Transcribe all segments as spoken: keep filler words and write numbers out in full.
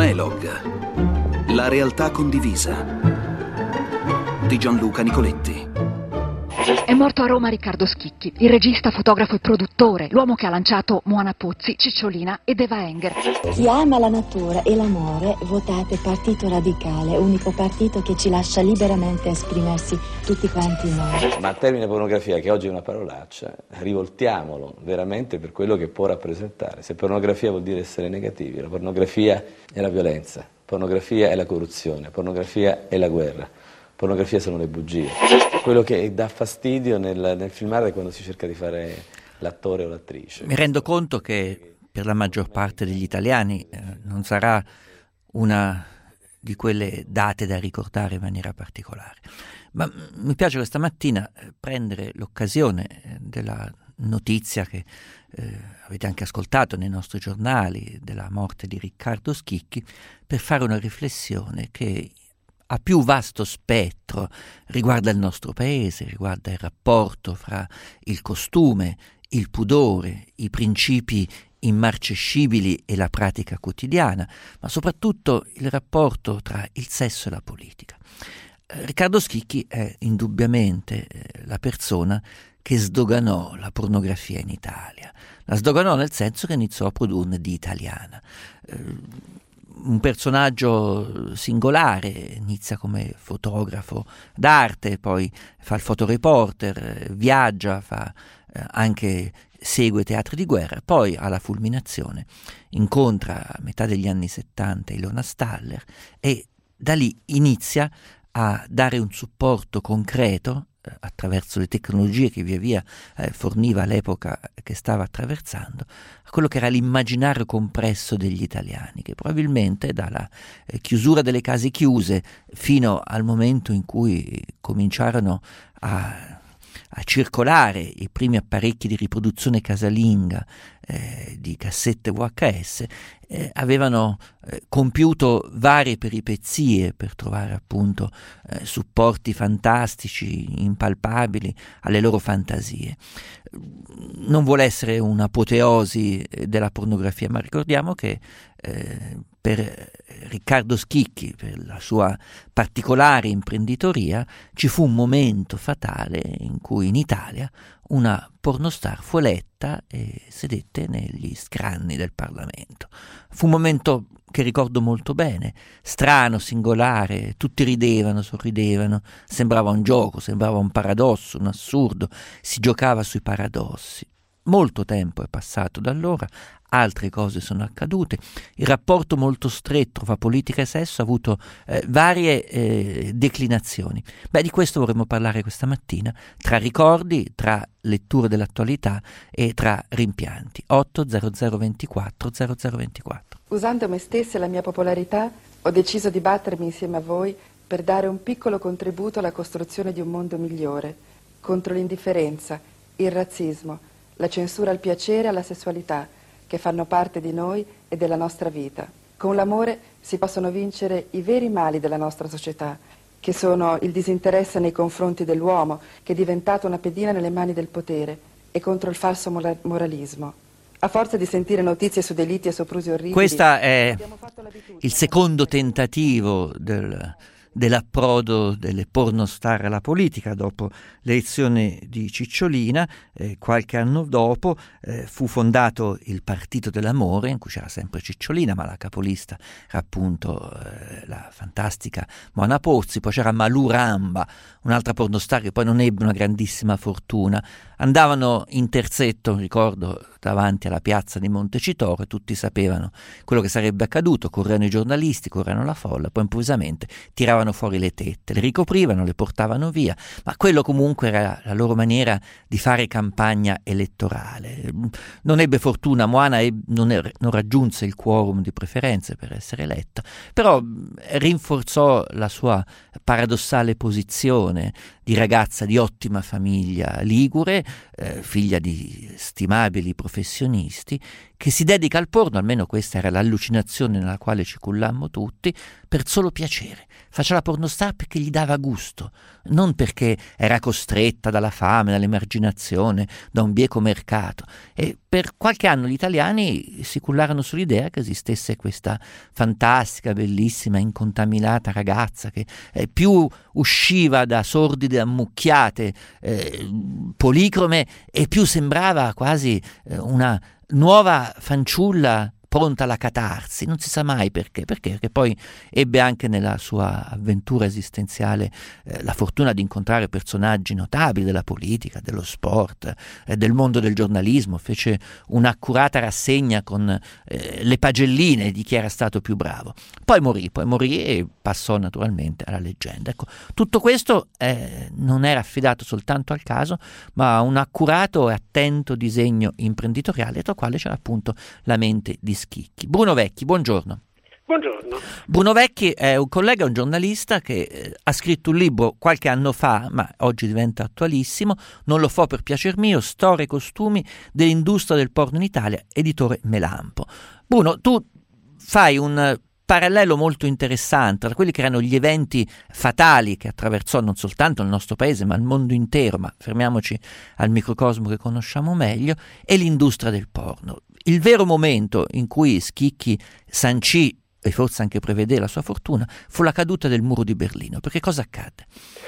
Elog, la realtà condivisa, di Gianluca Nicoletti. È morto a Roma Riccardo Schicchi, il regista, fotografo e produttore, l'uomo che ha lanciato Moana Pozzi, Cicciolina e Eva Enger. Chi ama la natura e l'amore, votate Partito Radicale, unico partito che ci lascia liberamente esprimersi tutti quanti noi. Ma il termine pornografia, che oggi è una parolaccia, rivoltiamolo veramente per quello che può rappresentare. Se pornografia vuol dire essere negativi, la pornografia è la violenza, pornografia è la corruzione, pornografia è la guerra. Pornografia sono le bugie. Quello che dà fastidio nel, nel filmare è quando si cerca di fare l'attore o l'attrice. Mi rendo conto che per la maggior parte degli italiani eh, non sarà una di quelle date da ricordare in maniera particolare, ma mi piace questa mattina prendere l'occasione della notizia che eh, avete anche ascoltato nei nostri giornali della morte di Riccardo Schicchi per fare una riflessione che a più vasto spettro riguarda il nostro paese, riguarda il rapporto fra il costume, il pudore, i principi immarcescibili e la pratica quotidiana, ma soprattutto il rapporto tra il sesso e la politica. Eh, Riccardo Schicchi è indubbiamente eh, la persona che sdoganò la pornografia in Italia. La sdoganò nel senso che iniziò a produrne di italiana. Eh, un personaggio singolare, inizia come fotografo d'arte, poi fa il fotoreporter, viaggia, fa eh, anche segue teatri di guerra, poi alla fulminazione incontra a metà degli anni settanta Ilona Staller e da lì inizia a dare un supporto concreto eh, attraverso le tecnologie che via via eh, forniva l'epoca che stava attraversando, a quello che era l'immaginario compresso degli italiani, che probabilmente dalla eh, chiusura delle case chiuse fino al momento in cui cominciarono a a circolare i primi apparecchi di riproduzione casalinga eh, di cassette V H S, eh, avevano eh, compiuto varie peripezie per trovare appunto eh, supporti fantastici, impalpabili alle loro fantasie. Non vuole essere un'apoteosi della pornografia, ma ricordiamo che eh, per Riccardo Schicchi, per la sua particolare imprenditoria, ci fu un momento fatale in cui in Italia una pornostar fu eletta e sedette negli scranni del Parlamento. Fu un momento che ricordo molto bene, strano, singolare, tutti ridevano, sorridevano, sembrava un gioco, sembrava un paradosso, un assurdo, si giocava sui paradossi. Molto tempo è passato da allora, altre cose sono accadute, il rapporto molto stretto fra politica e sesso ha avuto eh, varie eh, declinazioni. Beh, di questo vorremmo parlare questa mattina, tra ricordi, tra letture dell'attualità e tra rimpianti. otto zero zero ventiquattro zero zero ventiquattro. Usando me stessa e la mia popolarità, ho deciso di battermi insieme a voi per dare un piccolo contributo alla costruzione di un mondo migliore, contro l'indifferenza, il razzismo, la censura al piacere e alla sessualità, che fanno parte di noi e della nostra vita. Con l'amore si possono vincere i veri mali della nostra società, che sono il disinteresse nei confronti dell'uomo, che è diventato una pedina nelle mani del potere, e contro il falso moralismo. A forza di sentire notizie su delitti e soprusi orribili... Questo è il secondo tentativo del... dell'approdo delle pornostar alla politica dopo l'elezione di Cicciolina. Eh, qualche anno dopo eh, fu fondato il Partito dell'Amore, in cui c'era sempre Cicciolina, ma la capolista era appunto eh, la fantastica Moana Pozzi. Poi c'era Malù Ramba, un'altra pornostar che poi non ebbe una grandissima fortuna. Andavano in terzetto, ricordo, davanti alla piazza di Montecitorio, e tutti sapevano quello che sarebbe accaduto, correvano i giornalisti, correvano la folla, poi improvvisamente tiravano fuori le tette, le ricoprivano, le portavano via, ma quello comunque era la loro maniera di fare campagna elettorale. Non ebbe fortuna, Moana eb- non, er- non raggiunse il quorum di preferenze per essere eletta, però rinforzò la sua paradossale posizione di ragazza di ottima famiglia ligure, eh, figlia di stimabili professionisti, che si dedica al porno, almeno questa era l'allucinazione nella quale ci cullammo tutti, per solo piacere. Faceva la pornostar perché gli dava gusto, non perché era costretta dalla fame, dall'emarginazione, da un bieco mercato, e per qualche anno gli italiani si cullarono sull'idea che esistesse questa fantastica, bellissima, incontaminata ragazza che eh, più usciva da sordide ammucchiate eh, policrome e più sembrava quasi eh, una nuova fanciulla pronta alla catarsi. Non si sa mai perché, perché, perché poi ebbe anche nella sua avventura esistenziale eh, la fortuna di incontrare personaggi notabili della politica, dello sport, eh, del mondo del giornalismo, fece un'accurata rassegna con eh, le pagelline di chi era stato più bravo. Poi morì, poi morì e passò naturalmente alla leggenda. Ecco, tutto questo eh, non era affidato soltanto al caso, ma a un accurato e attento disegno imprenditoriale, tra il quale c'era appunto la mente di Schicchi. Bruno Vecchi, buongiorno. Buongiorno. Bruno Vecchi è un collega, un giornalista che eh, ha scritto un libro qualche anno fa, ma oggi diventa attualissimo, Non lo fo per piacer mio, storia e costumi dell'industria del porno in Italia, editore Melampo. Bruno, tu fai un parallelo molto interessante tra quelli che erano gli eventi fatali che attraversò non soltanto il nostro paese ma il mondo intero, ma fermiamoci al microcosmo che conosciamo meglio, e l'industria del porno. Il vero momento in cui Schicchi sancì e forse anche prevedé la sua fortuna fu la caduta del muro di Berlino. Perché cosa accadde?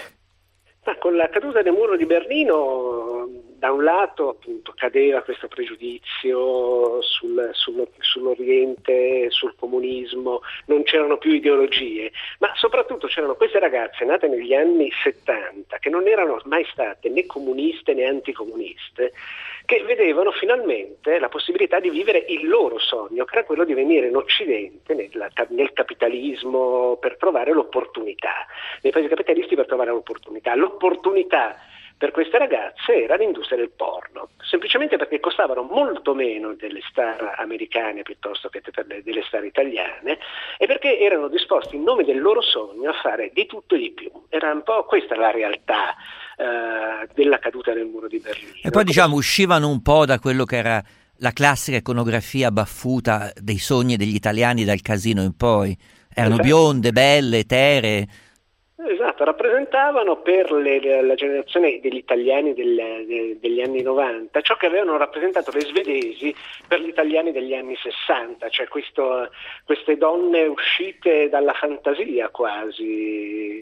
Ma con la caduta del muro di Berlino, da un lato appunto cadeva questo pregiudizio sul, sul, sull'Oriente, sul comunismo, non c'erano più ideologie, ma soprattutto c'erano queste ragazze nate negli anni settanta che non erano mai state né comuniste né anticomuniste, che vedevano finalmente la possibilità di vivere il loro sogno, che era quello di venire in Occidente, nel, nel capitalismo, per trovare l'opportunità, nei paesi capitalisti per trovare l'opportunità. L'opportunità per queste ragazze era l'industria del porno, semplicemente perché costavano molto meno delle star americane piuttosto che delle star italiane, e perché erano disposti in nome del loro sogno a fare di tutto e di più. Era un po' questa la realtà uh, della caduta del muro di Berlino. E poi diciamo uscivano un po' da quello che era la classica iconografia baffuta dei sogni degli italiani dal Casino in poi. Erano esatto. Bionde, belle, eteree. Esatto, rappresentavano per le, la generazione degli italiani del, de, degli anni novanta ciò che avevano rappresentato le svedesi per gli italiani degli anni sessanta, cioè questo, queste donne uscite dalla fantasia quasi,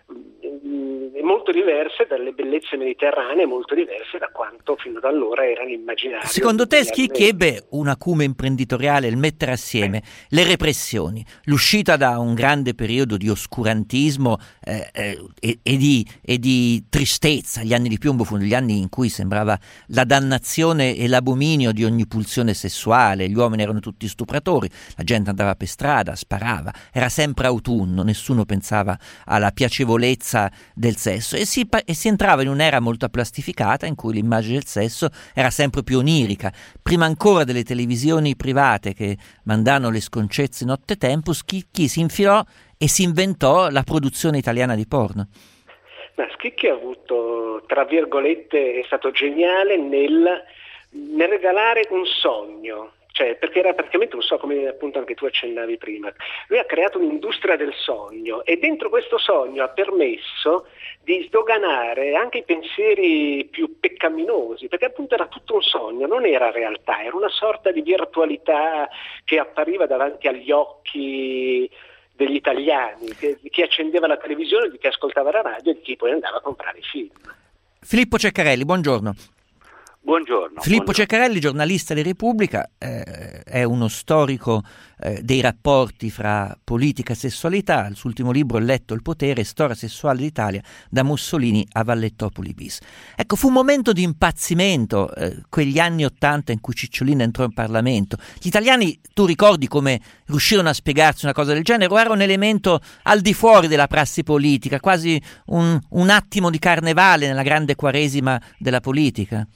molto diverse dalle bellezze mediterranee, molto diverse da quanto fino ad allora erano immaginate. Secondo te Schicchi ebbe un acume imprenditoriale, il mettere assieme eh. le repressioni, l'uscita da un grande periodo di oscurantismo eh, eh, e, e, di, e di tristezza. Gli anni di piombo furono gli anni in cui sembrava la dannazione e l'abominio di ogni pulsione sessuale, gli uomini erano tutti stupratori, la gente andava per strada, sparava, era sempre autunno, nessuno pensava alla piacevolezza del sesso e si, e si entrava in un'era molto plastificata in cui l'immagine del sesso era sempre più onirica. Prima ancora delle televisioni private che mandavano le sconcezze nottetempo, Schicchi si infilò e si inventò la produzione italiana di porno. Ma Schicchi ha avuto, tra virgolette, è stato geniale nel, nel regalare un sogno. Cioè, perché era praticamente un so, come appunto anche tu accennavi prima, lui ha creato un'industria del sogno e dentro questo sogno ha permesso di sdoganare anche i pensieri più peccaminosi, perché appunto era tutto un sogno, non era realtà, era una sorta di virtualità che appariva davanti agli occhi degli italiani, di chi accendeva la televisione, di chi ascoltava la radio e di chi poi andava a comprare i film. Filippo Ceccarelli, buongiorno. Buongiorno. Filippo buongiorno. Ceccarelli, giornalista di Repubblica, eh, è uno storico eh, dei rapporti fra politica e sessualità. Il suo ultimo libro, Letto il potere, storia sessuale d'Italia, da Mussolini a Vallettopoli bis. Ecco, fu un momento di impazzimento, eh, quegli anni Ottanta in cui Cicciolina entrò in Parlamento. Gli italiani, tu ricordi come riuscirono a spiegarsi una cosa del genere, o era un elemento al di fuori della prassi politica, quasi un, un attimo di carnevale nella grande quaresima della politica?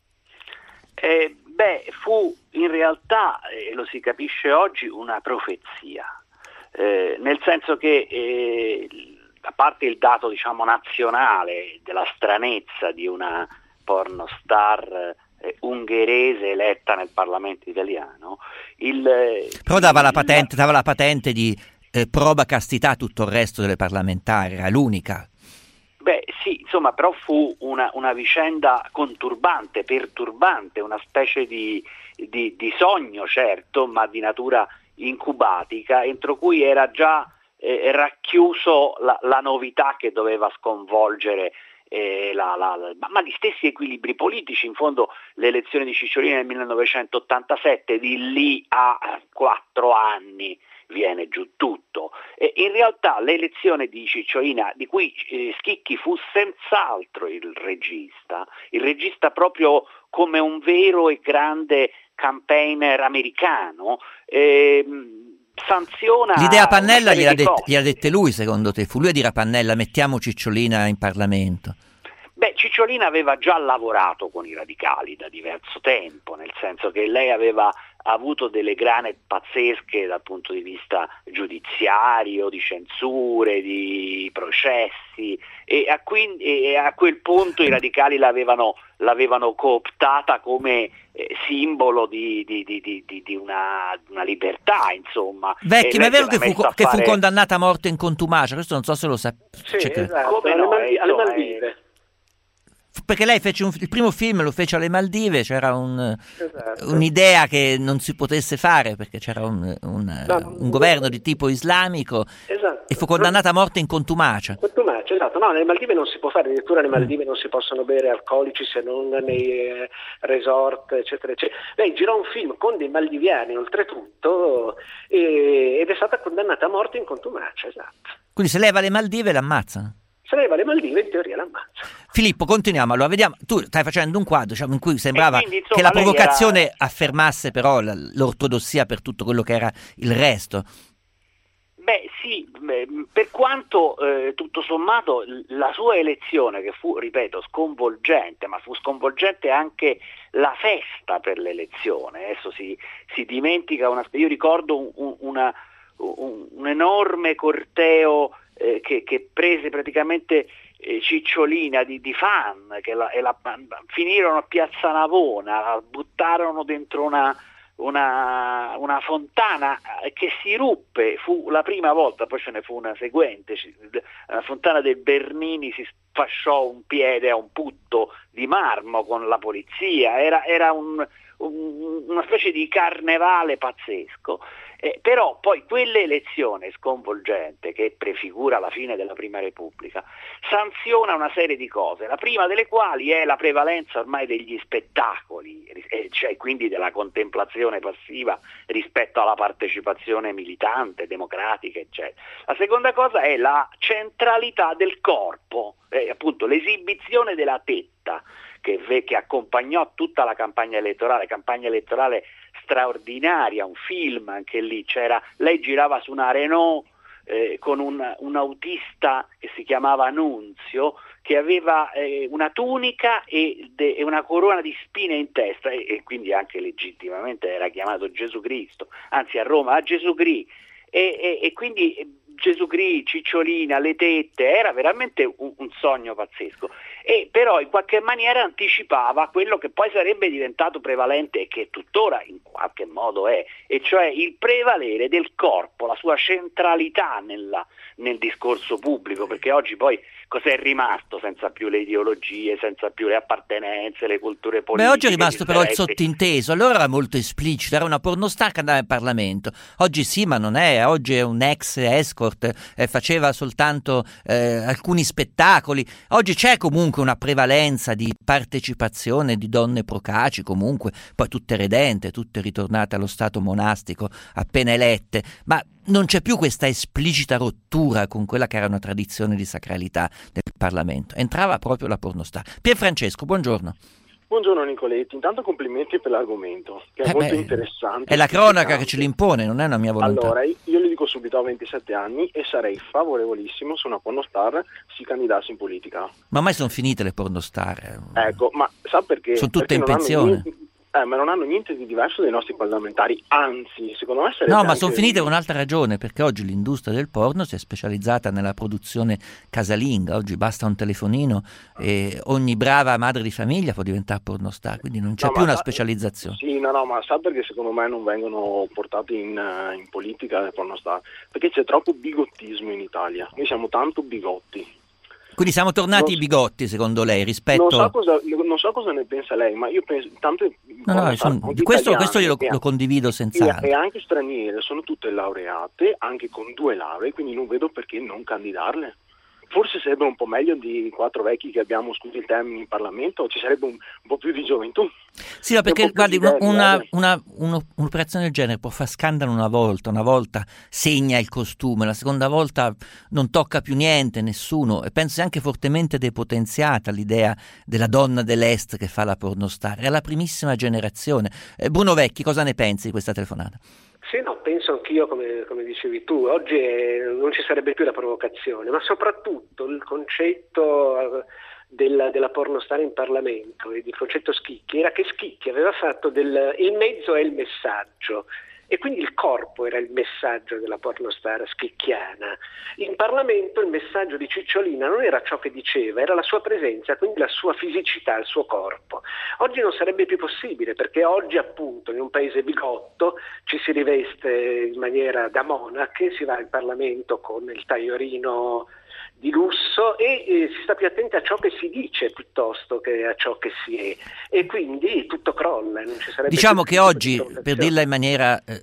Eh, beh, fu in realtà, e eh, lo si capisce oggi, una profezia, eh, nel senso che eh, a parte il dato diciamo nazionale della stranezza di una pornostar eh, ungherese eletta nel Parlamento italiano, il, però dava il, la patente, dava la patente di eh, proba castità a tutto il resto delle parlamentari, era l'unica. Beh sì, insomma, però fu una, una vicenda conturbante, perturbante, una specie di, di, di sogno, certo, ma di natura incubatica, entro cui era già eh, racchiuso la, la novità che doveva sconvolgere eh, la, la, la, ma gli stessi equilibri politici. In fondo le elezioni di Cicciolina nel millenovecentottantasette, di lì a quattro anni viene giù tutto. E in realtà l'elezione di Cicciolina, di cui eh, Schicchi fu senz'altro il regista, il regista proprio come un vero e grande campaigner americano, eh, sanziona l'idea Pannella gliela, det- gliela dette lui, secondo te? Fu lui a dire a Pannella mettiamo Cicciolina in Parlamento? Beh, Cicciolina aveva già lavorato con i radicali da diverso tempo, nel senso che lei aveva avuto delle grane pazzesche dal punto di vista giudiziario, di censure, di processi, e a, quindi, e a quel punto i radicali l'avevano, l'avevano cooptata come eh, simbolo di, di, di, di, di una, una libertà, insomma. Vecchi, ma è vero che fu, che fare... fu condannata a morte in contumacia? Questo non so se lo sapete. Sì, cioè, esatto, come alle, no, Maldi- alle insomma, Maldive. Perché lei fece un, il primo film lo fece alle Maldive, c'era un, Esatto. un'idea che non si potesse fare perché c'era un, un, No, un governo di tipo islamico, esatto. e fu condannata a morte in contumacia. Contumacia, esatto. No, nelle Maldive non si può fare, addirittura nelle Maldive non si possono bere alcolici se non nei eh, resort, eccetera, eccetera. Lei girò un film con dei maldiviani, oltretutto, e, ed è stata condannata a morte in contumacia, esatto. Quindi se lei va alle Maldive l'ammazzano? Se lei va alle Maldive, in teoria l'ammazza. Filippo, continuiamo. Allora, vediamo. Tu stai facendo un quadro, diciamo, in cui sembrava quindi, insomma, che la lei provocazione era... affermasse però l- l'ortodossia per tutto quello che era il resto. Beh sì, beh, per quanto eh, tutto sommato la sua elezione, che fu, ripeto, sconvolgente, ma fu sconvolgente anche la festa per l'elezione. Adesso si, si dimentica una... Io ricordo un, un, una, un, un enorme corteo eh, che, che prese praticamente eh, Cicciolina di, di fan, che la, e la, finirono a Piazza Navona, la buttarono dentro una... Una, una fontana che si ruppe, fu la prima volta, poi ce ne fu una seguente, la fontana del Bernini si fasciò un piede a un putto di marmo con la polizia, era, era un, un, una specie di carnevale pazzesco. Eh, però poi quell'elezione sconvolgente, che prefigura la fine della Prima Repubblica, sanziona una serie di cose, la prima delle quali è la prevalenza ormai degli spettacoli, eh, cioè quindi della contemplazione passiva rispetto alla partecipazione militante, democratica, eccetera. La seconda cosa è la centralità del corpo, eh, appunto l'esibizione della tetta, che, che accompagnò tutta la campagna elettorale, campagna elettorale straordinaria, un film anche lì, c'era, lei girava su una Renault eh, con un, un autista che si chiamava Nunzio, che aveva eh, una tunica e, de, e una corona di spine in testa, e, e quindi anche legittimamente era chiamato Gesù Cristo, anzi a Roma a Gesù Cristo, e, e, e quindi Gesù Cristo, Cicciolina, le tette, era veramente un, un sogno pazzesco. E però in qualche maniera anticipava quello che poi sarebbe diventato prevalente e che tuttora in qualche modo è, e cioè il prevalere del corpo, la sua centralità nella, nel discorso pubblico, perché oggi poi cos'è rimasto senza più le ideologie, senza più le appartenenze, le culture politiche? Beh, oggi è rimasto però il sottinteso, allora era molto esplicito, era una pornostar che andava in Parlamento, oggi sì ma non è, oggi è un ex escort, eh, faceva soltanto eh, alcuni spettacoli, oggi c'è comunque una prevalenza di partecipazione di donne procaci, comunque poi tutte redente, tutte ritornate allo stato monastico appena elette, ma non c'è più questa esplicita rottura con quella che era una tradizione di sacralità del Parlamento, entrava proprio la pornostar. Pierfrancesco, buongiorno. Buongiorno Nicoletti, intanto complimenti per l'argomento, che è eh molto beh, interessante. È la cronaca che ce l'impone, non è una mia volontà. Allora, io le dico subito, ho ventisette anni e sarei favorevolissimo se una pornostar si candidasse in politica. Ma ormai sono finite le pornostar. Ecco, ma sa perché? Sono tutte perché in non pensione. hanno niente, eh, ma non hanno niente di diverso dai nostri parlamentari, anzi, secondo me sarebbe No, ma anche... sono finite per un'altra ragione, perché oggi l'industria del porno si è specializzata nella produzione casalinga, oggi basta un telefonino e ogni brava madre di famiglia può diventare pornostar, quindi non c'è No, più ma una sa... specializzazione. Sì, no, no, ma sa perché secondo me non vengono portate in, in politica le pornostar? Perché c'è troppo bigottismo in Italia, noi siamo tanto bigotti. Quindi siamo tornati non, ai bigotti, secondo lei, rispetto... Non so cosa, non so cosa ne pensa lei, ma io penso... Tanto, no, no, sono, questo, questo io lo, lo condivido senz'altro. E, e anche straniere, sono tutte laureate, anche con due lauree, quindi non vedo perché non candidarle. Forse sarebbe un po' meglio di quattro vecchi che abbiamo, scusi il termine, in Parlamento, ci sarebbe un, un po' più di gioventù. Sì, no, perché guardi, una, una, una, una, un'operazione del genere può far scandalo una volta, una volta segna il costume, la seconda volta non tocca più niente, nessuno, e penso sia anche fortemente depotenziata l'idea della donna dell'Est che fa la pornostar, è la primissima generazione. Eh, Bruno Vecchi, cosa ne pensi di questa telefonata? Sì, no, penso anch'io, come, come dicevi tu, oggi è, non ci sarebbe più la provocazione, ma soprattutto il concetto della, della pornostar in Parlamento, il concetto Schicchi, era che Schicchi aveva fatto del, il mezzo è il messaggio, e quindi il corpo era il messaggio della pornostar schicchiana. In Parlamento il messaggio di Cicciolina non era ciò che diceva, era la sua presenza, quindi la sua fisicità, il suo corpo. Oggi non sarebbe più possibile, perché oggi appunto in un paese bigotto ci si riveste in maniera da monache, si va in Parlamento con il tagliorino di lusso e eh, si sta più attenti a ciò che si dice piuttosto che a ciò che si è, e quindi tutto crolla. Non ci sarebbe diciamo che oggi, per dirla in maniera eh,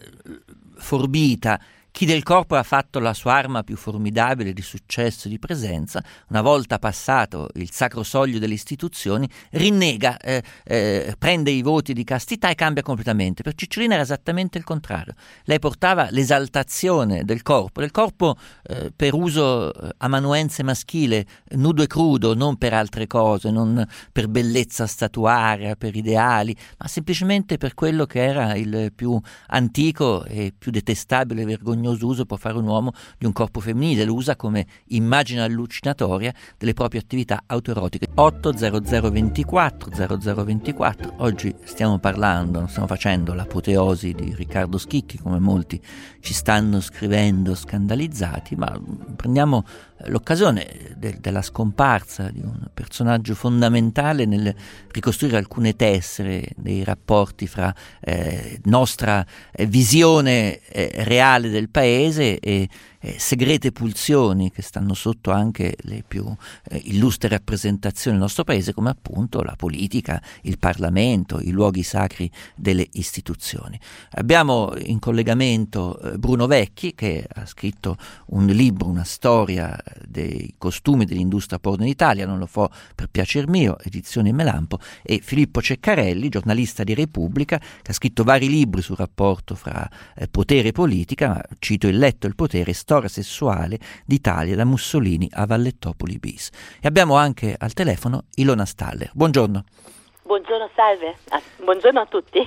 forbita, chi del corpo ha fatto la sua arma più formidabile di successo e di presenza, una volta passato il sacro soglio delle istituzioni, rinnega, eh, eh, prende i voti di castità e cambia completamente. Per Cicciolina era esattamente il contrario. Lei portava l'esaltazione del corpo, del corpo eh, per uso amanuense maschile, nudo e crudo, non per altre cose, non per bellezza statuaria, per ideali, ma semplicemente per quello che era il più antico e più detestabile e vergognoso uso può fare un uomo di un corpo femminile, lo usa come immagine allucinatoria delle proprie attività autoerotiche. otto zero zero ventiquattro zero zero ventiquattro. Oggi stiamo parlando, stiamo facendo l'apoteosi di Riccardo Schicchi, come molti ci stanno scrivendo scandalizzati, ma prendiamo l'occasione de- della scomparsa di un personaggio fondamentale nel ricostruire alcune tessere dei rapporti fra eh, nostra eh, visione eh, reale del paese e eh, segrete pulsioni che stanno sotto anche le più eh, illustre rappresentazioni del nostro paese, come appunto la politica, il Parlamento, i luoghi sacri delle istituzioni. Abbiamo in collegamento eh, Bruno Vecchi, che ha scritto un libro, una storia dei costumi dell'industria porno in Italia, non lo fa per piacer mio, edizioni Melampo, e Filippo Ceccarelli, giornalista di Repubblica, che ha scritto vari libri sul rapporto fra eh, potere e politica, ma cito Il letto e il potere, storia sessuale d'Italia da Mussolini a Vallettopoli bis. E abbiamo anche al telefono Ilona Staller. Buongiorno. Buongiorno, salve. Ah, buongiorno a tutti.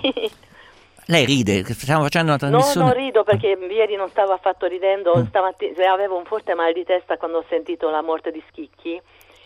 Lei ride, stiamo facendo una trasmissione... No, non rido perché ieri non stavo affatto ridendo, mm. stamattina avevo un forte mal di testa quando ho sentito la morte di Schicchi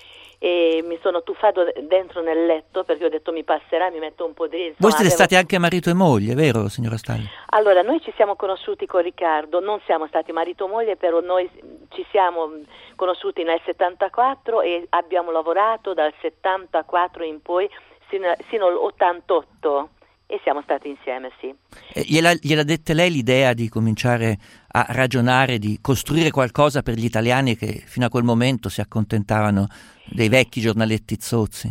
e mi sono tuffato dentro nel letto perché ho detto mi passerà, mi metto un po' di... Insomma, Voi siete avevo... stati anche marito e moglie, vero signora Staller? Allora, noi ci siamo conosciuti con Riccardo, non siamo stati marito e moglie, però noi ci siamo conosciuti nel settantaquattro e abbiamo lavorato dal settantaquattro in poi sino, sino all'ottantotto. E siamo stati insieme, sì. Eh, gliela, gliela dette lei l'idea di cominciare a ragionare, di costruire qualcosa per gli italiani che fino a quel momento si accontentavano dei vecchi giornaletti zozzi?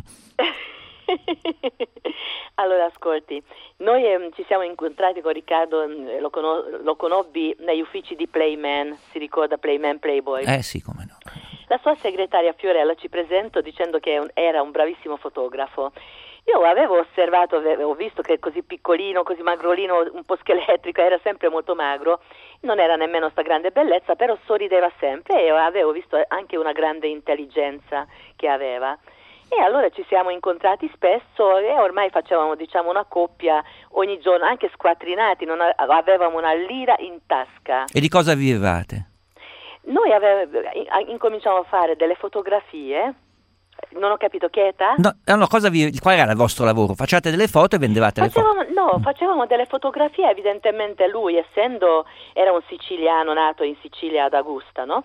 Allora, ascolti, noi eh, ci siamo incontrati con Riccardo, eh, lo, cono- lo conobbi negli uffici di Playman, si ricorda Playman Playboy? Eh sì, come no. La sua segretaria Fiorella ci presentò dicendo che un- era un bravissimo fotografo. Io avevo osservato, avevo visto che così piccolino, così magrolino, un po' scheletrico, era sempre molto magro, non era nemmeno sta grande bellezza, però sorrideva sempre e avevo visto anche una grande intelligenza che aveva. E allora ci siamo incontrati spesso e ormai facevamo, diciamo, una coppia ogni giorno, anche squattrinati, non avevamo una lira in tasca. E di cosa vivevate? Noi ave- incominciamo a fare delle fotografie. Non ho capito, che età? No, no, cosa vi, qual era il vostro lavoro? Facevate delle foto e vendevate facevamo, le foto? No, facevamo delle fotografie, evidentemente lui, essendo, era un siciliano nato in Sicilia ad Augusta, no?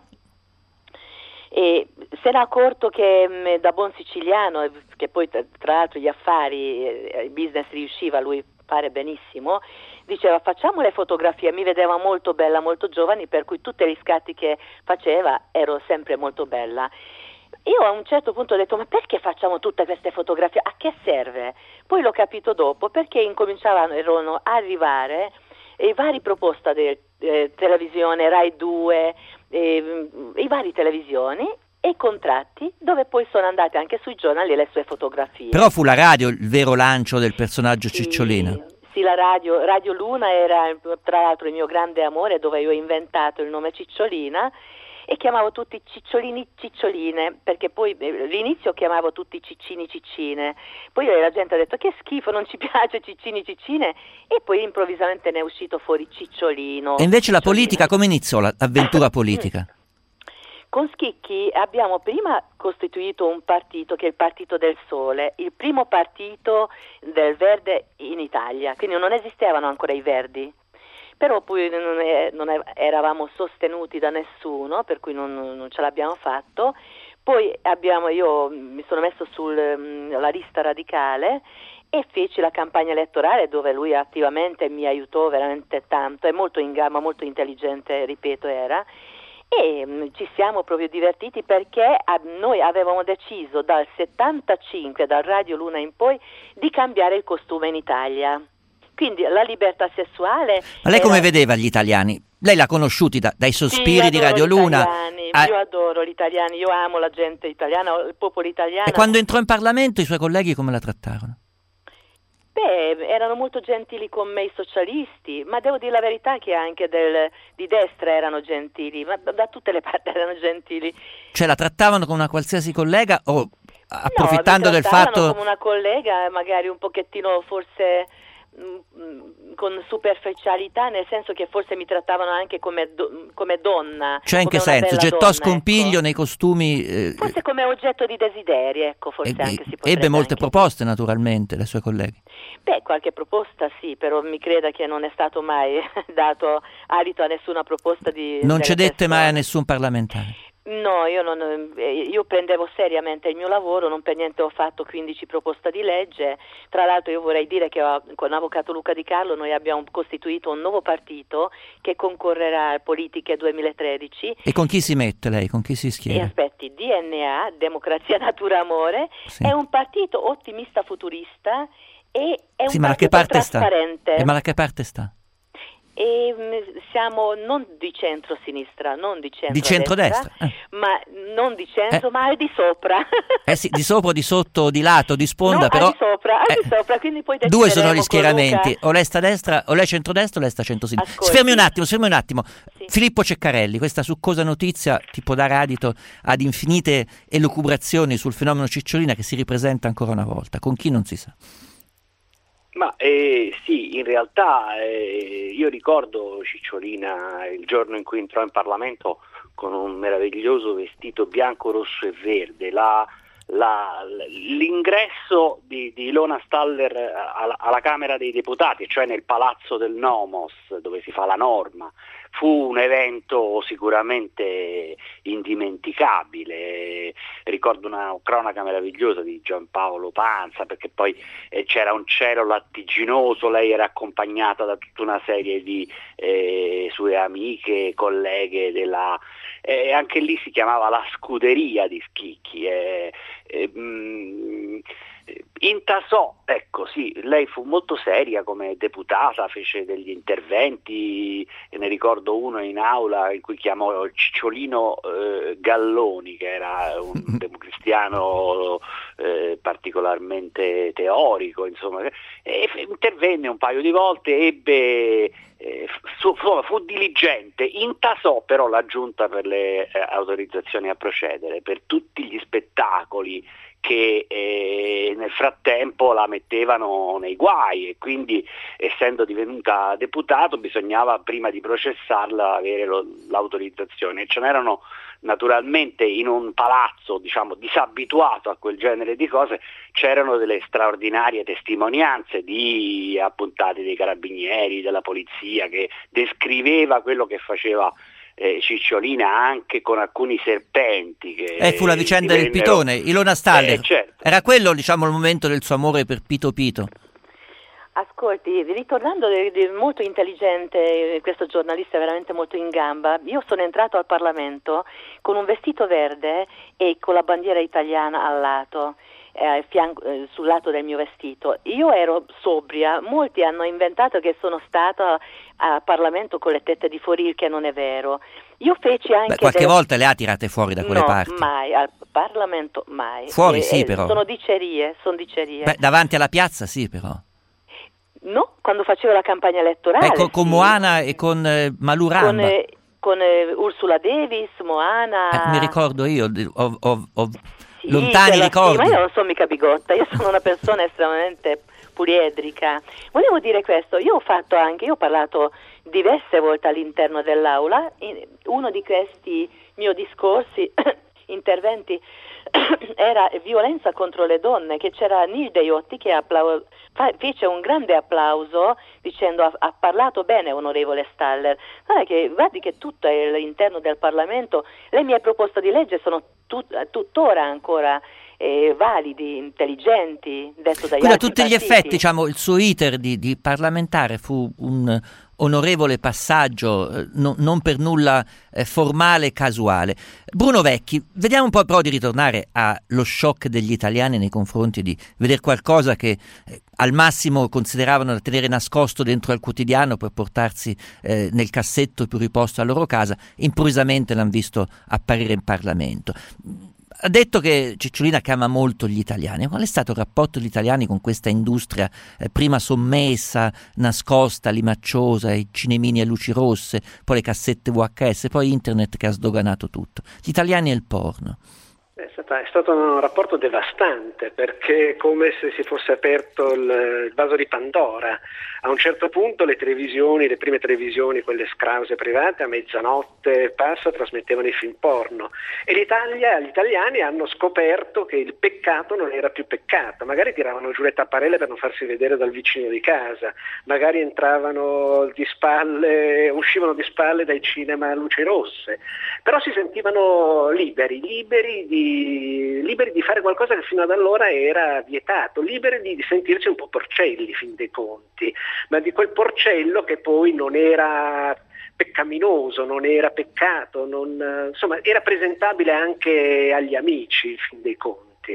E se n'è accorto che mh, da buon siciliano, che poi tra, tra l'altro gli affari, eh, il business riusciva, lui fare benissimo, diceva facciamo le fotografie, mi vedeva molto bella, molto giovane, per cui tutti gli scatti che faceva ero sempre molto bella. Io a un certo punto ho detto, ma perché facciamo tutte queste fotografie? A che serve? Poi l'ho capito dopo, perché incominciavano a arrivare i vari proposte di eh, televisione, Rai due, eh, i vari televisioni e contratti, dove poi sono andate anche sui giornali le sue fotografie. Però fu la radio il vero lancio del personaggio sì, Cicciolina. Sì, la radio, Radio Luna era tra l'altro il mio grande amore, dove io ho inventato il nome Cicciolina, e chiamavo tutti cicciolini ciccioline, perché poi all'inizio chiamavo tutti ciccini ciccine, poi la gente ha detto che schifo, non ci piace ciccini ciccine, e poi improvvisamente ne è uscito fuori Cicciolino. E invece la Cicciolina. politica, come iniziò l'avventura politica? Con Schicchi abbiamo prima costituito un partito che è il Partito del Sole, il primo partito del Verde in Italia, quindi non esistevano ancora i Verdi. Però poi non, è, non è, eravamo sostenuti da nessuno, per cui non, non ce l'abbiamo fatto. Poi abbiamo, io mi sono messo sulla lista radicale e feci la campagna elettorale, dove lui attivamente mi aiutò veramente tanto, è molto in gamba, molto intelligente, ripeto, era. E mh, ci siamo proprio divertiti, perché a, noi avevamo deciso dal settantacinque, dal Radio Luna in poi, di cambiare il costume in Italia. Quindi la libertà sessuale. Ma lei era... come vedeva gli italiani? Lei l'ha conosciuti da, dai sospiri sì, di Radio Luna? A... Io adoro gli italiani, io amo la gente italiana, il popolo italiano. E quando entrò in Parlamento i suoi colleghi come la trattarono? Beh, erano molto gentili con me i socialisti, ma devo dire la verità che anche del, di destra erano gentili, ma da tutte le parti erano gentili. Cioè la trattavano come una qualsiasi collega o approfittando no, del fatto... come una collega, magari un pochettino forse con superficialità, nel senso che forse mi trattavano anche come, do, come donna. Cioè in che senso? Gettò donna, scompiglio ecco. nei costumi? Eh, forse come oggetto di desideri, ecco, forse e, anche si potrebbe ebbe molte anche... proposte naturalmente dai suoi colleghi. Beh, qualche proposta sì, però mi creda che non è stato mai dato adito a nessuna proposta di... Non cedette persone. mai a nessun parlamentare? No, io, non, io prendevo seriamente il mio lavoro, non per niente ho fatto quindici proposte di legge. Tra l'altro io vorrei dire che con l'avvocato Luca Di Carlo noi abbiamo costituito un nuovo partito che concorrerà alle politiche duemilatredici. E con chi si mette lei? Con chi si schiera? E aspetti, D N A, Democrazia, Natura, Amore, sì. È un partito ottimista futurista e è un sì, ma partito da che parte trasparente. Sta? E ma da che parte sta? E siamo non di centro-sinistra, non di centro-destra, di centrodestra, eh. ma non di centro, eh. ma di sopra. Eh sì, di sopra, di sotto, di lato, di sponda, no, però... di sopra, eh. di sopra, quindi poi due sono gli schieramenti, o lei sta a destra, o lei centrodestra, o lei sta a centrosinistra. Ascolti. Si fermi un attimo, si fermi un attimo. Sì. Filippo Ceccarelli, questa succosa notizia ti può dare adito ad infinite elucubrazioni sul fenomeno Cicciolina che si ripresenta ancora una volta, con chi non si sa. Ma eh, sì, in realtà eh, io ricordo Cicciolina il giorno in cui entrò in Parlamento con un meraviglioso vestito bianco, rosso e verde. La, la, l'ingresso di, di Ilona Staller alla, alla Camera dei Deputati, cioè nel Palazzo del Nomos, dove si fa la norma, fu un evento sicuramente indimenticabile. Ricordo una cronaca meravigliosa di Giampaolo Pansa, perché poi eh, c'era un cielo lattiginoso, lei era accompagnata da tutta una serie di eh, sue amiche, colleghe della... Eh, anche lì si chiamava la scuderia di Schicchi. Eh, eh, mh, intasò, ecco sì, lei fu molto seria come deputata, fece degli interventi, ne ricordo uno in aula in cui chiamò Cicciolino eh, Galloni, che era un democristiano eh, particolarmente teorico, insomma, e intervenne un paio di volte, ebbe eh, fu, fu diligente, intasò però la giunta per le eh, autorizzazioni a procedere per tutti gli spettacoli che eh, nel frattempo la mettevano nei guai, e quindi, essendo divenuta deputato, bisognava prima di processarla avere lo, l'autorizzazione. Ce n'erano naturalmente in un palazzo, diciamo, disabituato a quel genere di cose, c'erano delle straordinarie testimonianze di appuntati dei carabinieri, della polizia, che descriveva quello che faceva Eh, Cicciolina, anche con alcuni serpenti che eh, fu la vicenda divennero... del pitone, Ilona Staller, eh, certo. era quello, diciamo, il momento del suo amore per Pito Pito. Ascolti, ritornando di, di molto intelligente, questo giornalista è veramente molto in gamba. Io sono entrato al Parlamento con un vestito verde e con la bandiera italiana al lato, eh, fianco, eh, sul lato del mio vestito. Io ero sobria, molti hanno inventato che sono stata al Parlamento con le tette di fuori, che non è vero. Io feci anche... Beh, qualche delle... volta le ha tirate fuori da quelle no, parti? mai, al Parlamento mai. Fuori e, sì, e però. Sono dicerie, sono dicerie. Beh, davanti alla piazza sì, però. No, quando facevo la campagna elettorale. Ecco, con sì. Moana e con eh, Maluramba. Con, eh, con eh, Ursula Davis, Moana. Eh, mi ricordo io, ho, ho, ho sì, lontani ricordi. Sì, ma io non sono mica bigotta, io sono una persona estremamente poliedrica. Volevo dire questo, io ho fatto anche, io ho parlato diverse volte all'interno dell'aula, in uno di questi miei discorsi, interventi, era violenza contro le donne, che c'era Nil Deiotti che applau- fa- fece un grande applauso dicendo ha, ha parlato bene onorevole Staller. Guarda che, guardi che tutto è all'interno del Parlamento, le mie proposte di legge sono tut- tuttora ancora eh, validi, intelligenti, detto dagli Quindi a altri tutti gli partiti. effetti, diciamo, il suo iter di, di parlamentare fu un onorevole passaggio, eh, no, non per nulla eh, formale e casuale. Bruno Vecchi, vediamo un po' però di ritornare allo shock degli italiani nei confronti di vedere qualcosa che eh, al massimo consideravano da tenere nascosto dentro al quotidiano per portarsi eh, nel cassetto più riposto a loro casa, improvvisamente l'hanno visto apparire in Parlamento. Ha detto che Cicciolina che ama molto gli italiani. Qual è stato il rapporto degli italiani con questa industria eh, prima sommessa, nascosta, limacciosa, i cinemini a luci rosse, poi le cassette V H S, poi internet che ha sdoganato tutto? Gli italiani e il porno. È stato, è stato un rapporto devastante, perché è come se si fosse aperto il, il vaso di Pandora. A un certo punto le televisioni, le prime televisioni, quelle scrause private, a mezzanotte passa trasmettevano i film porno, e l'Italia, gli italiani hanno scoperto che il peccato non era più peccato. Magari tiravano giù le tapparelle per non farsi vedere dal vicino di casa, magari entravano di spalle, uscivano di spalle dai cinema a luci rosse, però si sentivano liberi, liberi di, liberi di fare qualcosa che fino ad allora era vietato, liberi di, di sentirsi un po' porcelli, fin dei conti, ma di quel porcello che poi non era peccaminoso, non era peccato, non, insomma era presentabile anche agli amici, fin dei conti.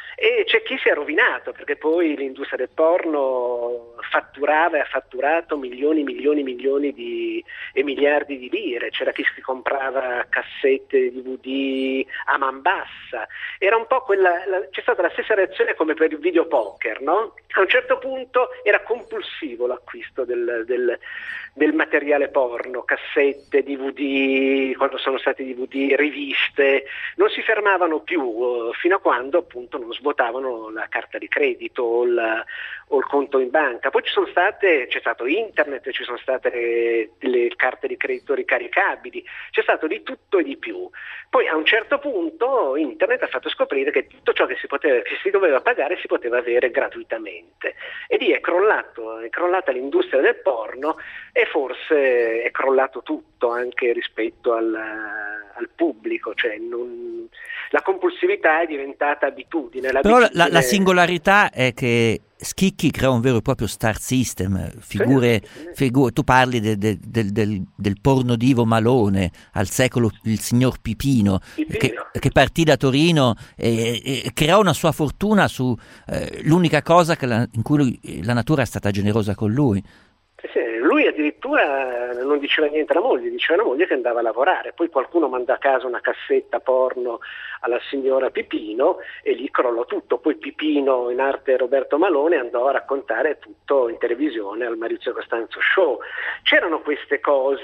E c'è chi si è rovinato, perché poi l'industria del porno fatturava e ha fatturato milioni, milioni, milioni di, e miliardi di lire. C'era chi si comprava cassette D V D a man bassa. Era un po' quella, la, c'è stata la stessa reazione come per il videopoker, no? A un certo punto era compulsivo l'acquisto del, del, del materiale porno, cassette, D V D, quando sono stati D V D, riviste, non si fermavano più uh, fino a quando appunto non svuotavano la carta di credito o, la, o il conto in banca. Poi ci sono state, c'è stato internet, ci sono state le, le carte di credito ricaricabili, c'è stato di tutto e di più. Poi a un certo punto internet ha fatto scoprire che tutto ciò che si poteva, che si doveva pagare si poteva avere gratuitamente, e lì è crollato, è crollata l'industria del porno, e forse è crollato tutto anche rispetto al, al pubblico, cioè non, la compulsività è diventata abitudine. Però la, la singolarità è che Schicchi crea un vero e proprio star system, figure, figu- tu parli de, de, de, del, del porno divo Malone, al secolo il signor Pipino, Pipino. Che, che partì da Torino e, e creò una sua fortuna su eh, l'unica cosa che la, in cui lui, la natura è stata generosa con lui. Sì, lui addirittura non diceva niente alla moglie, diceva alla moglie che andava a lavorare, poi qualcuno manda a casa una cassetta porno alla signora Pipino e lì crollò tutto. Poi Pipino, in arte Roberto Malone, andò a raccontare tutto in televisione al Maurizio Costanzo Show. C'erano queste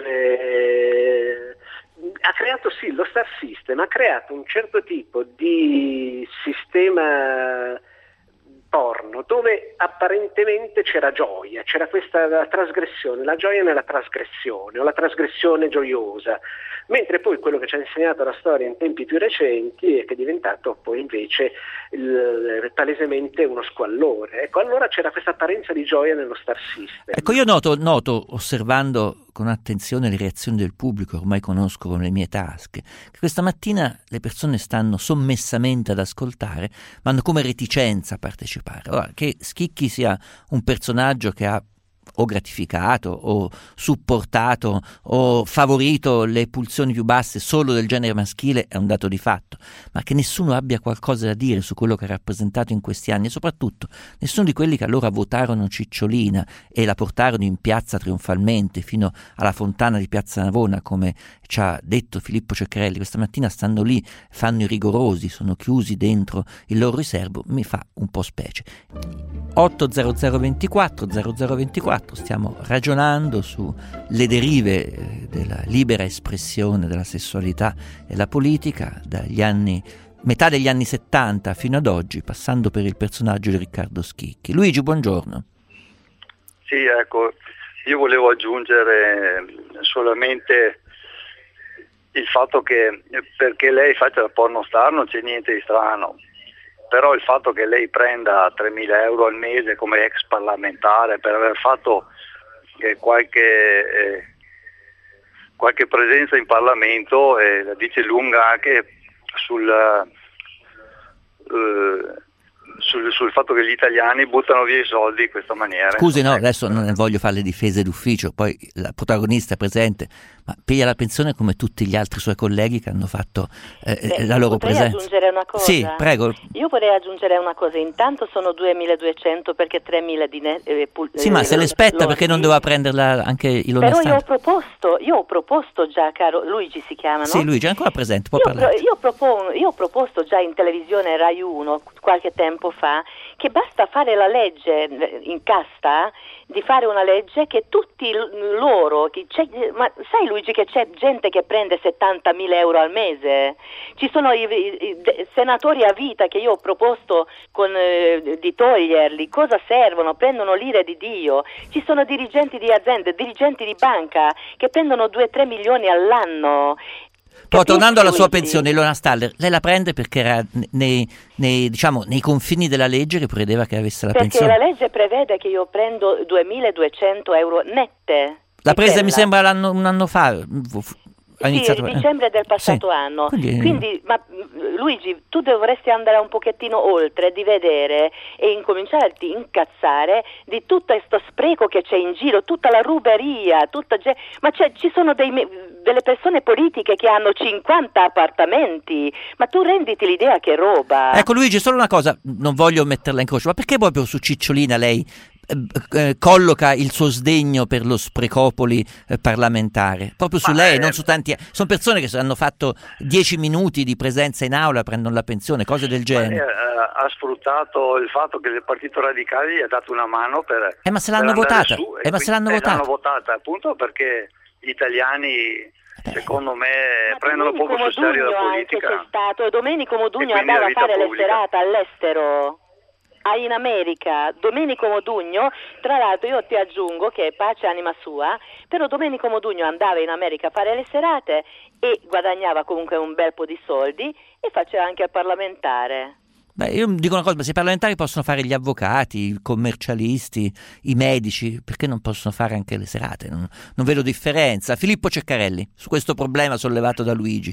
cose, ha creato sì lo star system, ha creato un certo tipo di sistema porno dove apparentemente c'era gioia, c'era questa trasgressione, la gioia nella trasgressione o la trasgressione gioiosa, mentre poi quello che ci ha insegnato la storia in tempi più recenti è che è diventato poi invece il, palesemente uno squallore. Ecco, allora c'era questa apparenza di gioia nello star system. Ecco, io noto, noto osservando con attenzione le reazioni del pubblico, ormai conoscono le mie tasche, che questa mattina le persone stanno sommessamente ad ascoltare, ma hanno come reticenza a partecipare. Ora, che Schicchi sia un personaggio che ha o gratificato o supportato o favorito le pulsioni più basse solo del genere maschile è un dato di fatto, ma che nessuno abbia qualcosa da dire su quello che ha rappresentato in questi anni, e soprattutto nessuno di quelli che allora votarono Cicciolina e la portarono in piazza trionfalmente fino alla fontana di Piazza Navona, come ci ha detto Filippo Ceccarelli questa mattina, stanno lì, fanno i rigorosi, sono chiusi dentro il loro riservo, mi fa un po' specie. otto zero zero ventiquattro zero zero ventiquattro, stiamo ragionando sulle derive eh, della libera espressione della sessualità e la politica dagli anni, metà degli anni settanta fino ad oggi, passando per il personaggio di Riccardo Schicchi. Luigi, buongiorno. Sì, ecco, io volevo aggiungere solamente il fatto che perché lei faccia la pornostar non c'è niente di strano, però il fatto che lei prenda tremila euro al mese come ex parlamentare per aver fatto eh, qualche, eh, qualche presenza in Parlamento eh, la dice lunga anche sul, eh, sul, sul fatto che gli italiani buttano via i soldi in questa maniera. Scusi, no, adesso non ne voglio fare le difese d'ufficio, poi la protagonista è presente, ma piglia la pensione come tutti gli altri suoi colleghi che hanno fatto eh, Beh, la loro potrei presenza. Aggiungere una cosa? Sì, prego. Io vorrei aggiungere una cosa, intanto sono duemiladuecento perché tremila di ne- eh, pul- Sì, ma se le spetta perché non doveva prenderla anche Ilona Però Stanzi? io ho proposto, io ho proposto già, caro Luigi si chiama, no? Sì, Luigi è ancora presente, può io parlare. Pro, io, propon- io ho proposto già in televisione Rai uno qualche tempo fa che basta fare la legge in casta, di fare una legge che tutti loro, che c'è, ma sai Luigi che c'è gente che prende settantamila euro al mese? Ci sono i, i, i senatori a vita che io ho proposto con, eh, di toglierli, cosa servono? Prendono l'ira di Dio. Ci sono dirigenti di aziende, dirigenti di banca che prendono due tre milioni all'anno. Però tornando alla sua pensione, Ilona Staller, lei la prende perché era nei, nei, diciamo, nei confini della legge che prevedeva che avesse la perché pensione? Perché la legge prevede che io prendo duemiladuecento euro nette. L'ha presa, mi sembra, l'anno, un anno fa. Ha sì, iniziato... dicembre del passato sì. anno. Quindi... Quindi, ma Luigi, tu dovresti andare un pochettino oltre, di vedere e incominciare a ti incazzare di tutto questo spreco che c'è in giro, tutta la ruberia, tutta ge- ma c'è, ci sono dei, delle persone politiche che hanno cinquanta appartamenti, ma tu renditi l'idea che roba. Ecco Luigi, solo una cosa, non voglio metterla in croce, ma perché proprio su Cicciolina lei eh, colloca il suo sdegno per lo sprecopoli eh, parlamentare? Proprio su ma lei, eh, non su tanti. Sono persone che hanno fatto dieci minuti di presenza in aula, prendono la pensione, cose del genere. Ma, eh, ha sfruttato il fatto che il Partito Radicale gli ha dato una mano per. Eh, ma se l'hanno votata. Su, eh, ma se l'hanno eh, votata. l'hanno votata appunto perché gli italiani. Secondo me ma prendono poco sul serio la politica. Anche c'è stato, e Domenico Modugno andava a fare pubblica. le serate all'estero, ah, in America. Domenico Modugno, tra l'altro io ti aggiungo che pace anima sua, però Domenico Modugno andava in America a fare le serate e guadagnava comunque un bel po' di soldi e faceva anche il parlamentare. Beh, io dico una cosa, ma se i parlamentari possono fare gli avvocati, i commercialisti, i medici, perché non possono fare anche le serate? Non, non vedo differenza. Filippo Ceccarelli, su questo problema sollevato da Luigi.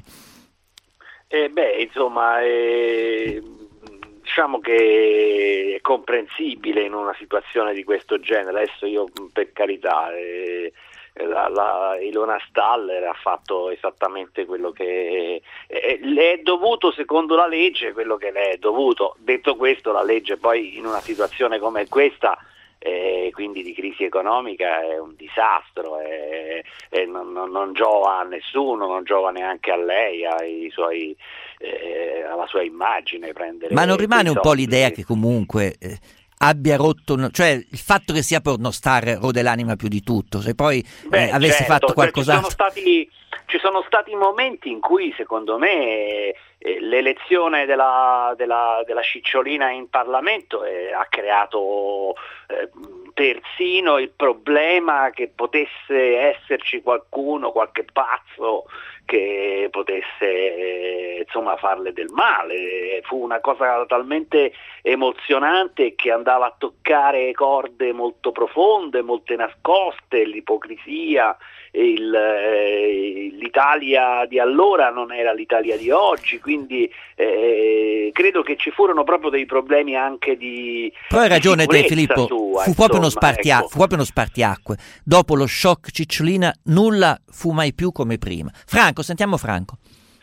Eh beh, insomma, eh, diciamo che è comprensibile in una situazione di questo genere. Adesso io, per carità, eh, La, la Ilona Staller ha fatto esattamente quello che eh, le è dovuto secondo la legge, quello che le è dovuto. Detto questo, la legge poi in una situazione come questa, eh, quindi di crisi economica, è un disastro, eh, eh, non, non, non giova a nessuno, non giova neanche a lei, ai suoi, eh, alla sua immagine prendere. Ma non rimane un po' l'idea che comunque eh, abbia rotto, cioè il fatto che sia pornostar rode l'anima più di tutto, se poi Beh, eh, avesse certo, fatto qualcos'altro. Ci sono stati, ci sono stati momenti in cui secondo me eh, l'elezione della, della, della Cicciolina in Parlamento eh, ha creato eh, persino il problema che potesse esserci qualcuno, qualche pazzo che potesse eh, insomma farle del male. Fu una cosa talmente emozionante che andava a toccare corde molto profonde, molte nascoste, l'ipocrisia, il, eh, l'Italia di allora non era l'Italia di oggi, quindi eh, credo che ci furono proprio dei problemi anche di Però hai ragione te, Filippo, sua, fu, proprio uno insomma, spartia- ecco. fu proprio uno spartiacque. Dopo lo shock Cicciolina nulla fu mai più come prima. Franco, sentiamo Franco.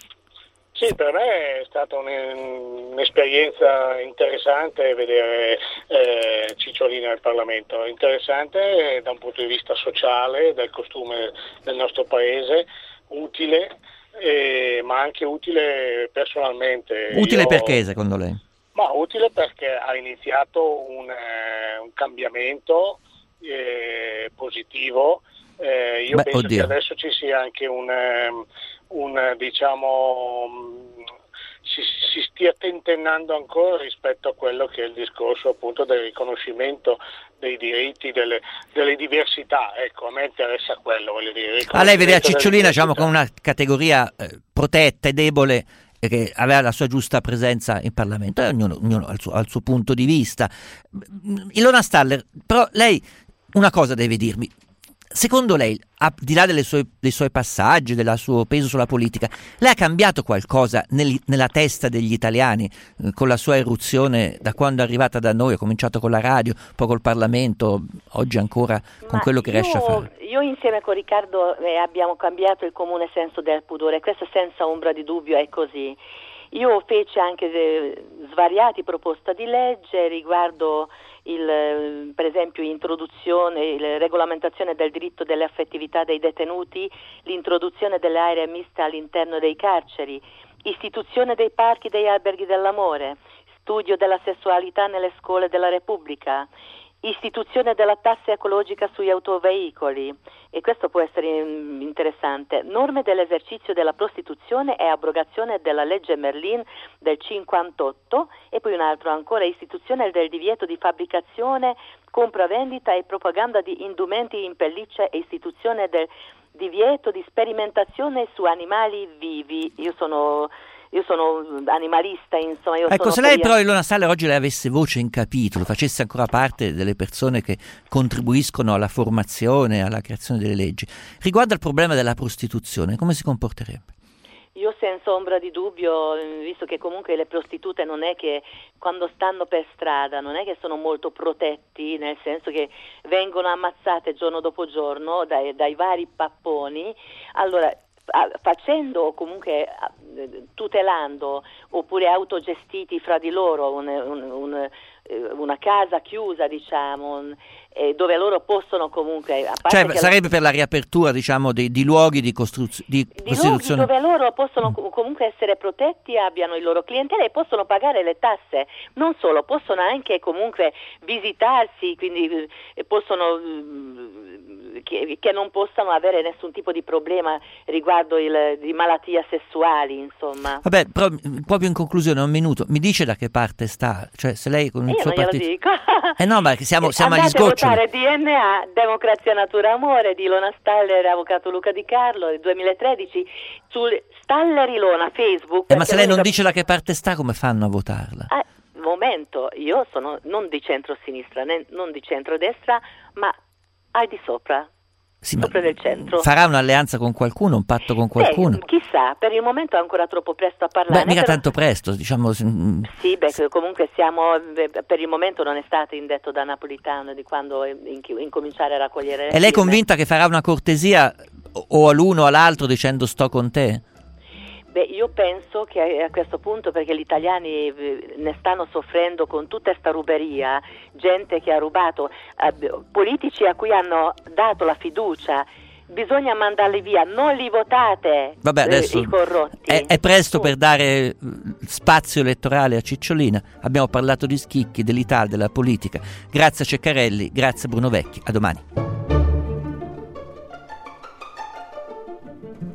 Sì, per me è stata un, un'esperienza interessante vedere eh, Cicciolina al Parlamento, interessante da un punto di vista sociale, del costume del nostro paese, utile, eh, ma anche utile personalmente. Utile Io, perché secondo lei? Ma utile perché ha iniziato un, eh, un cambiamento eh, positivo. Eh, io Beh, penso oddio. che adesso ci sia anche un, um, un diciamo, um, si, si stia tentennando ancora rispetto a quello che è il discorso appunto del riconoscimento dei diritti, delle, delle diversità. Ecco, a me interessa quello, voglio dire. A lei vede la riconoscimento delle Cicciolina diciamo diversità. come una categoria eh, protetta e debole e che aveva la sua giusta presenza in Parlamento, e ognuno, ognuno ha il suo, ha il suo punto di vista. Ilona Staller, però lei una cosa deve dirmi. Secondo lei, al di là delle sue, dei suoi passaggi, del suo peso sulla politica, lei ha cambiato qualcosa nel, nella testa degli italiani eh, con la sua eruzione da quando è arrivata da noi? Ha cominciato con la radio, poi col Parlamento, oggi ancora con Ma quello che io, riesce a fare. Io insieme con Riccardo eh, abbiamo cambiato il comune senso del pudore, questo senza ombra di dubbio è così. Io feci anche eh, svariati proposte di legge riguardo il, per esempio introduzione, la regolamentazione del diritto delle affettività dei detenuti, l'introduzione delle aree miste all'interno dei carceri, istituzione dei parchi dei alberghi dell'amore, studio della sessualità nelle scuole della Repubblica, istituzione della tassa ecologica sugli autoveicoli, e questo può essere interessante, norme dell'esercizio della prostituzione e abrogazione della legge Merlin del cinquantotto, e poi un altro ancora, istituzione del divieto di fabbricazione, compravendita e propaganda di indumenti in pelliccia e istituzione del divieto di sperimentazione su animali vivi. Io sono Io sono animalista, insomma. Io Ecco, sono se lei queria. però, Ilona Staller, oggi lei avesse voce in capitolo, facesse ancora parte delle persone che contribuiscono alla formazione, alla creazione delle leggi, riguardo al problema della prostituzione, come si comporterebbe? Io senza ombra di dubbio, visto che comunque le prostitute non è che quando stanno per strada non è che sono molto protetti, nel senso che vengono ammazzate giorno dopo giorno dai, dai vari papponi, allora facendo o comunque tutelando oppure autogestiti fra di loro un, un, un, una casa chiusa, diciamo, eh, dove loro possono comunque, a parte Cioè che sarebbe la, per la riapertura, diciamo, di, di luoghi di, costruz- di, di prostituzione. luoghi dove loro possono com- comunque essere protetti, abbiano il loro clientela e possono pagare le tasse, non solo, possono anche comunque visitarsi, quindi eh, possono eh, che, che non possano avere nessun tipo di problema riguardo il, di malattie sessuali, insomma. Vabbè, però proprio in conclusione, un minuto, mi dice da che parte sta? Cioè se lei con il Io suo non glielo partito... dico. Eh no, ma siamo, siamo agli Andate a sgoccioli. votare D N A, Democrazia, Natura, Amore di Ilona Staller, avvocato Luca Di Carlo, del duemilatredici, sul Staller Ilona, Facebook. Eh, ma se lei non cap- dice da che parte sta, come fanno a votarla? Ah, momento, io sono non di centro-sinistra, né, non di centro-destra, ma al di sopra. Sì, ma sopra del centro. farà un'alleanza con qualcuno, un patto con qualcuno? Eh, chissà, per il momento è ancora troppo presto a parlare. Beh, mica però... tanto presto, diciamo... mm, Sì, beh, comunque siamo, per il momento non è stato indetto da Napolitano di quando in, incominciare a raccogliere le E lei è firme. convinta che farà una cortesia o all'uno o all'altro dicendo sto con te? Beh, io penso che a questo punto, perché gli italiani ne stanno soffrendo con tutta sta ruberia, gente che ha rubato, eh, politici a cui hanno dato la fiducia, bisogna mandarli via, non li votate. Vabbè, eh, adesso i corrotti. è, è presto per dare spazio elettorale a Cicciolina. Abbiamo parlato di Schicchi, dell'Italia, della politica. Grazie a Ceccarelli, grazie a Bruno Vecchi, a domani.